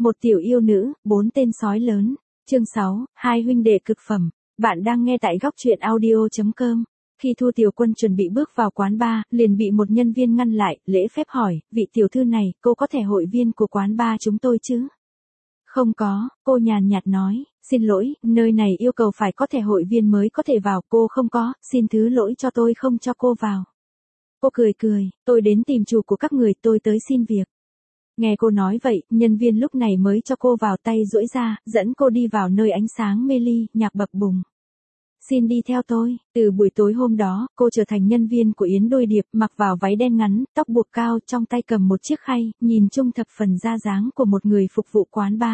Một tiểu yêu nữ, 4 tên sói lớn. Chương 6, hai huynh đệ cực phẩm. Bạn đang nghe tại góc truyện audio.com. Khi Thu Tiểu Quân chuẩn bị bước vào quán bar, liền bị một nhân viên ngăn lại, lễ phép hỏi, vị tiểu thư này, cô có thể hội viên của quán bar chúng tôi chứ? Không có, cô nhàn nhạt nói, xin lỗi, nơi này yêu cầu phải có thẻ hội viên mới có thể vào, cô không có, xin thứ lỗi cho tôi không cho cô vào. Cô cười cười, tôi đến tìm chủ của các người, tôi tới xin việc. Nghe cô nói vậy, nhân viên lúc này mới cho cô vào, tay duỗi ra, dẫn cô đi vào nơi ánh sáng mê ly, nhạc bập bùng. Xin đi theo tôi. Từ buổi tối hôm đó, cô trở thành nhân viên của Yến Đôi Điệp, mặc vào váy đen ngắn, tóc buộc cao, trong tay cầm một chiếc khay, nhìn chung thập phần ra dáng của một người phục vụ quán bar.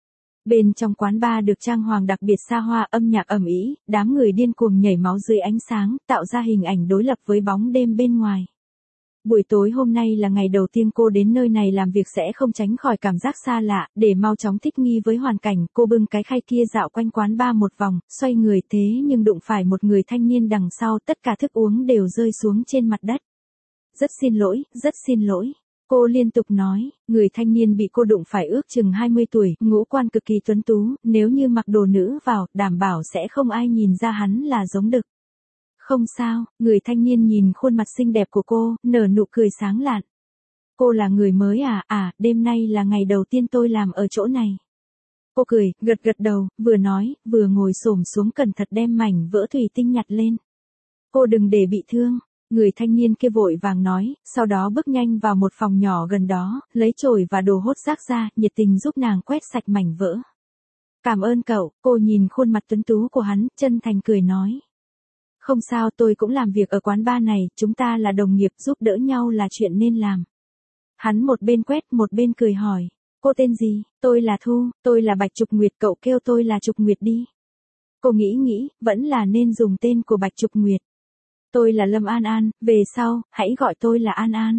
Bên trong quán bar được trang hoàng đặc biệt xa hoa, âm nhạc ầm ĩ, đám người điên cuồng nhảy máu dưới ánh sáng, tạo ra hình ảnh đối lập với bóng đêm bên ngoài. Buổi tối hôm nay là ngày đầu tiên cô đến nơi này làm việc, sẽ không tránh khỏi cảm giác xa lạ, để mau chóng thích nghi với hoàn cảnh, cô bưng cái khay kia dạo quanh quán bar một vòng, xoay người, thế nhưng đụng phải một người thanh niên đằng sau, tất cả thức uống đều rơi xuống trên mặt đất. Rất xin lỗi. Cô liên tục nói, người thanh niên bị cô đụng phải ước chừng 20 tuổi, ngũ quan cực kỳ tuấn tú, nếu như mặc đồ nữ vào, đảm bảo sẽ không ai nhìn ra hắn là giống đực. Không sao, người thanh niên nhìn khuôn mặt xinh đẹp của cô, nở nụ cười sáng lạn. Cô là người mới à, đêm nay là ngày đầu tiên tôi làm ở chỗ này. Cô cười, gật đầu, vừa nói, vừa ngồi xổm xuống cẩn thận đem mảnh vỡ thủy tinh nhặt lên. Cô đừng để bị thương. Người thanh niên kia vội vàng nói, sau đó bước nhanh vào một phòng nhỏ gần đó, lấy chổi và đồ hốt rác ra, nhiệt tình giúp nàng quét sạch mảnh vỡ. Cảm ơn cậu, cô nhìn khuôn mặt tuấn tú của hắn, chân thành cười nói. Không sao, tôi cũng làm việc ở quán bar này, chúng ta là đồng nghiệp, giúp đỡ nhau là chuyện nên làm. Hắn một bên quét một bên cười hỏi, cô tên gì? Tôi là Thu, tôi là Bạch Trục Nguyệt, cậu kêu tôi là Trục Nguyệt đi. Cô nghĩ, vẫn là nên dùng tên của Bạch Trục Nguyệt. Tôi là Lâm An An, về sau, hãy gọi tôi là An An.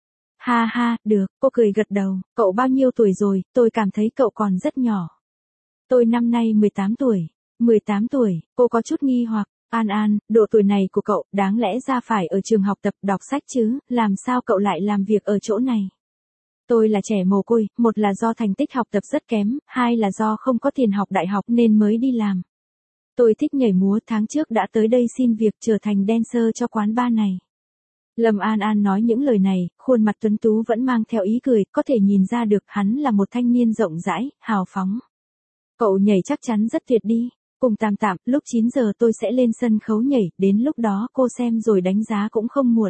Ha, được, cô cười gật đầu, cậu bao nhiêu tuổi rồi, tôi cảm thấy cậu còn rất nhỏ. Tôi năm nay 18 tuổi. 18 tuổi, cô có chút nghi hoặc, An, độ tuổi này của cậu, đáng lẽ ra phải ở trường học tập đọc sách chứ, làm sao cậu lại làm việc ở chỗ này? Tôi là trẻ mồ côi, một là do thành tích học tập rất kém, hai là do không có tiền học đại học nên mới đi làm. Tôi thích nhảy múa, tháng trước đã tới đây xin việc trở thành dancer cho quán bar này. Lâm An An nói những lời này, khuôn mặt tuấn tú vẫn mang theo ý cười, có thể nhìn ra được hắn là một thanh niên rộng rãi, hào phóng. Cậu nhảy chắc chắn rất tuyệt đi. Cùng tạm, lúc 9 giờ tôi sẽ lên sân khấu nhảy, đến lúc đó cô xem rồi đánh giá cũng không muộn.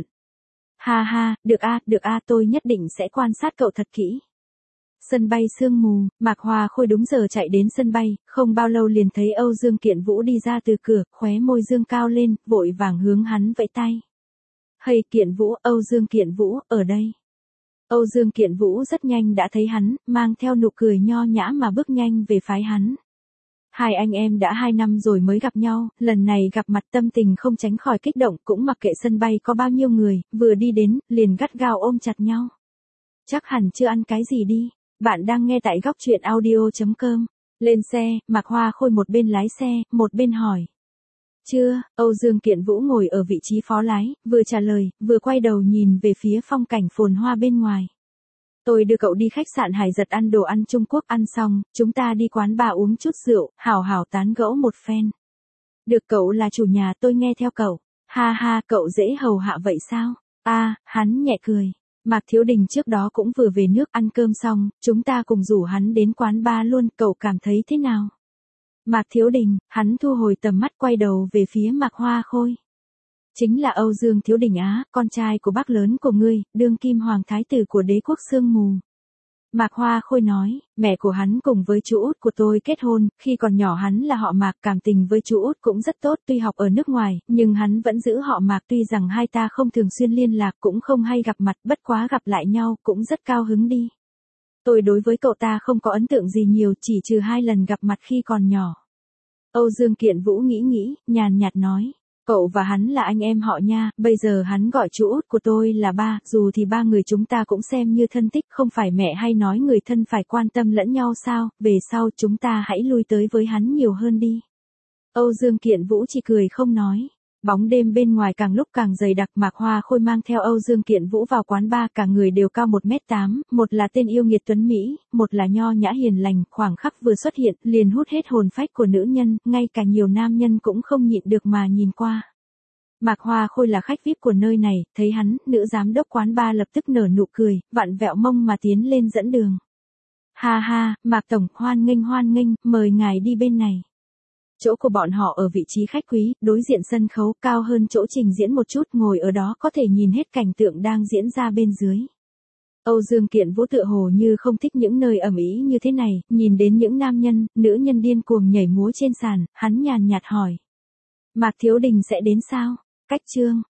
Ha, được a, tôi nhất định sẽ quan sát cậu thật kỹ. Sân bay sương mù, Mạc Hoa Khôi đúng giờ chạy đến sân bay, không bao lâu liền thấy Âu Dương Kiện Vũ đi ra từ cửa, khóe môi dương cao lên, vội vàng hướng hắn vẫy tay. Hey Kiện Vũ, Âu Dương Kiện Vũ, ở đây. Âu Dương Kiện Vũ rất nhanh đã thấy hắn, mang theo nụ cười nho nhã mà bước nhanh về phái hắn. Hai anh em đã 2 năm rồi mới gặp nhau, lần này gặp mặt tâm tình không tránh khỏi kích động, cũng mặc kệ sân bay có bao nhiêu người, vừa đi đến, liền gắt gao ôm chặt nhau. Chắc hẳn chưa ăn cái gì đi. Bạn đang nghe tại góc truyện audio.com. Lên xe, Mạc Hoa Khôi một bên lái xe, một bên hỏi. Chưa, Âu Dương Kiện Vũ ngồi ở vị trí phó lái, vừa trả lời, vừa quay đầu nhìn về phía phong cảnh phồn hoa bên ngoài. Tôi đưa cậu đi khách sạn Hải Giật ăn đồ ăn Trung Quốc, ăn xong, chúng ta đi quán bar uống chút rượu, hào tán gẫu một phen. Được, cậu là chủ nhà, tôi nghe theo cậu. Ha, cậu dễ hầu hạ vậy sao? Hắn nhẹ cười. Mạc Thiếu Đình trước đó cũng vừa về nước, ăn cơm xong, chúng ta cùng rủ hắn đến quán bar luôn, cậu cảm thấy thế nào? Mạc Thiếu Đình, hắn thu hồi tầm mắt quay đầu về phía Mạc Hoa Khôi. Chính là Âu Dương Thiếu Đình á, con trai của bác lớn của ngươi, đương kim hoàng thái tử của đế quốc sương mù. Mạc Hoa Khôi nói, mẹ của hắn cùng với chú út của tôi kết hôn, khi còn nhỏ hắn là họ Mạc, cảm tình với chú út cũng rất tốt, tuy học ở nước ngoài, nhưng hắn vẫn giữ họ Mạc, tuy rằng hai ta không thường xuyên liên lạc, cũng không hay gặp mặt, bất quá gặp lại nhau, cũng rất cao hứng đi. Tôi đối với cậu ta không có ấn tượng gì nhiều, chỉ trừ 2 lần gặp mặt khi còn nhỏ. Âu Dương Kiện Vũ nghĩ, nhàn nhạt nói. Cậu và hắn là anh em họ nha, bây giờ hắn gọi chú út của tôi là ba, dù thì 3 người chúng ta cũng xem như thân thích, không phải mẹ hay nói người thân phải quan tâm lẫn nhau sao, về sau chúng ta hãy lui tới với hắn nhiều hơn đi. Âu Dương Kiện Vũ chỉ cười không nói. Bóng đêm bên ngoài càng lúc càng dày đặc, Mạc Hoa Khôi mang theo Âu Dương Kiện Vũ vào quán bar, cả người đều cao 1m8, một là tên yêu nghiệt tuấn Mỹ, một là nho nhã hiền lành, khoảng khắc vừa xuất hiện, liền hút hết hồn phách của nữ nhân, ngay cả nhiều nam nhân cũng không nhịn được mà nhìn qua. Mạc Hoa Khôi là khách VIP của nơi này, thấy hắn, nữ giám đốc quán bar lập tức nở nụ cười, vặn vẹo mông mà tiến lên dẫn đường. Ha ha, Mạc Tổng, hoan nghênh, mời ngài đi bên này. Chỗ của bọn họ ở vị trí khách quý, đối diện sân khấu, cao hơn chỗ trình diễn một chút, ngồi ở đó có thể nhìn hết cảnh tượng đang diễn ra bên dưới. Âu Dương Kiện Vũ tựa hồ như không thích những nơi ầm ĩ như thế này, nhìn đến những nam nhân, nữ nhân điên cuồng nhảy múa trên sàn, hắn nhàn nhạt hỏi. Mạc Thiếu Đình sẽ đến sao? Cách chương.